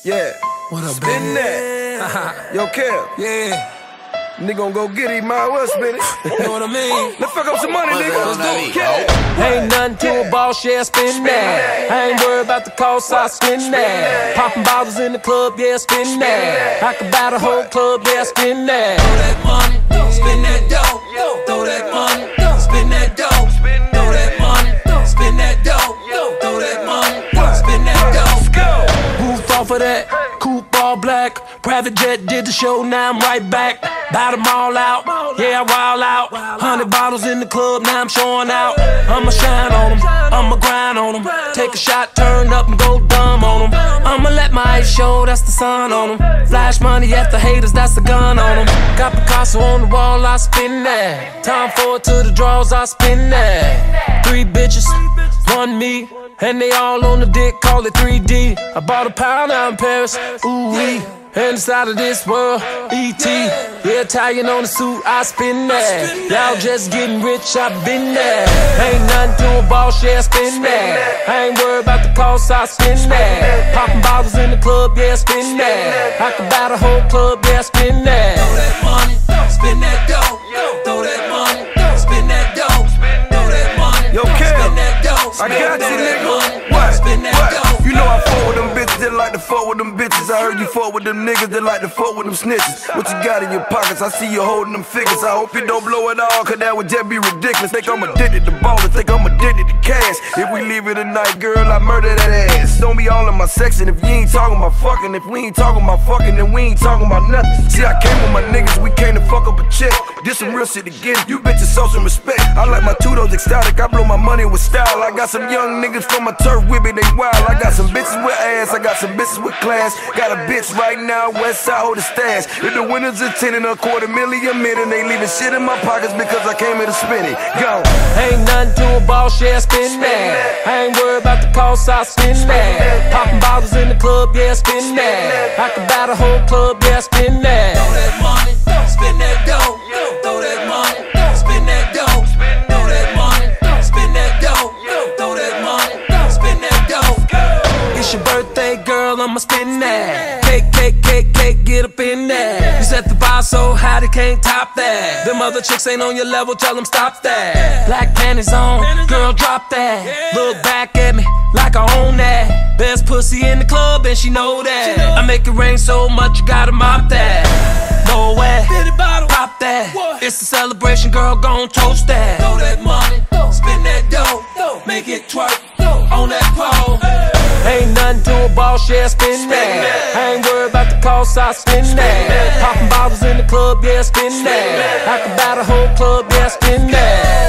Yeah. What up, Spin baby? that. Yo, Kev. Yeah. Nigga gon' go get it, might well spin it. You know what I mean? Let's fuck up some money, nigga. Let's do it. Yeah. Ain't nothing to a boss, yeah, spin that. I ain't worried about the cost, I spin that. Popping bottles in the club, yeah, spin that. I could buy the whole club, yeah, spin that. Throw that money, spin that dough. Throw that money, spin that dough. Throw that money, spin that dough. Throw that money, spin that dough. Roof off of that, coupe all black. Private jet did the show, now I'm right back. Bout them all out, yeah, I wild out. 100 bottles in the club, now I'm showing out. I'ma shine on them, I'ma grind on them. Take a shot, turn up and go dumb on them. I'ma let my eyes show, that's the sun on them. Flash money at the haters, that's the gun on them. Got Picasso on the wall, I spin that. Time for it to the draws, I spin that. 3 bitches, 1 me, and they all on the dick, call it 3D. I bought a pound out in Paris, ooh-wee. Inside of this world, E.T. Yeah, Italian on the suit, I spin that. Y'all just getting rich, I been there. Ain't nothing to a boss, yeah, spin that. I ain't worried about the cost, I spin that. Popping bottles in the club, yeah, spin that. I could buy the whole club, yeah, spin that. Throw that money, spin that dough. Throw that money, spin that dough. Throw that money, Yo, Kev. spin that dough. I got you, nigga. What? Spin that dough. You know I fuck with them bitches that like to fuck with them bitches. I heard you fuck with them niggas that like to fuck with them snitches. What you got in your pockets? I see you holding them figures. I hope you don't blow it all, cause that would just be ridiculous. Think I'm addicted to ballin', think I'm addicted to cash. If we leave it tonight, girl, I murder that ass. Don't be all in my section if you ain't talking about fucking. If we ain't talking about fucking, then we ain't talking about nothing. See, I came with my niggas, we came to fuck up a check. Did some real shit again, you bitches show some respect. I like my Tudos exotic, I blow my money with style. I got some young niggas from my turf with me, they wild. I got some bitches with ass, I got some bitches with class. Got a bitch right now, west side hold the stash. If the winners attending a $250,000 a minute, they leaving shit in my pockets because I came here to spin it. Go. Ain't nothing to a boss, yeah, spin that. I ain't worried about the cost, I spin that. Popping bottles in the club, yeah, spin that. I could buy the whole club, yeah, spin that. Throw that money, spin that dough. Throw that money, spin that dough. Throw that money, spin that dough. Throw that money, spin that dough. It's your birthday, girl, I'ma spin that. Cake, cake, cake, cake, get up in that. You set the bar so high they can't top that. Them other chicks ain't on your level, tell them stop that. Black panties on, girl, drop that. Look back at me like I own that. Best pussy in the club and she know that. I make it rain so much you gotta mop that. No way, pop that. It's a celebration, girl, gon' toast that. Throw that money, spin that dough. Make it twerk on that pole. Ain't nothing to a boss, yeah, spin that. I ain't worried about the cost, I spin that. Popping bottles in the club, yeah, spin that. I could buy the whole club, yeah, spin that.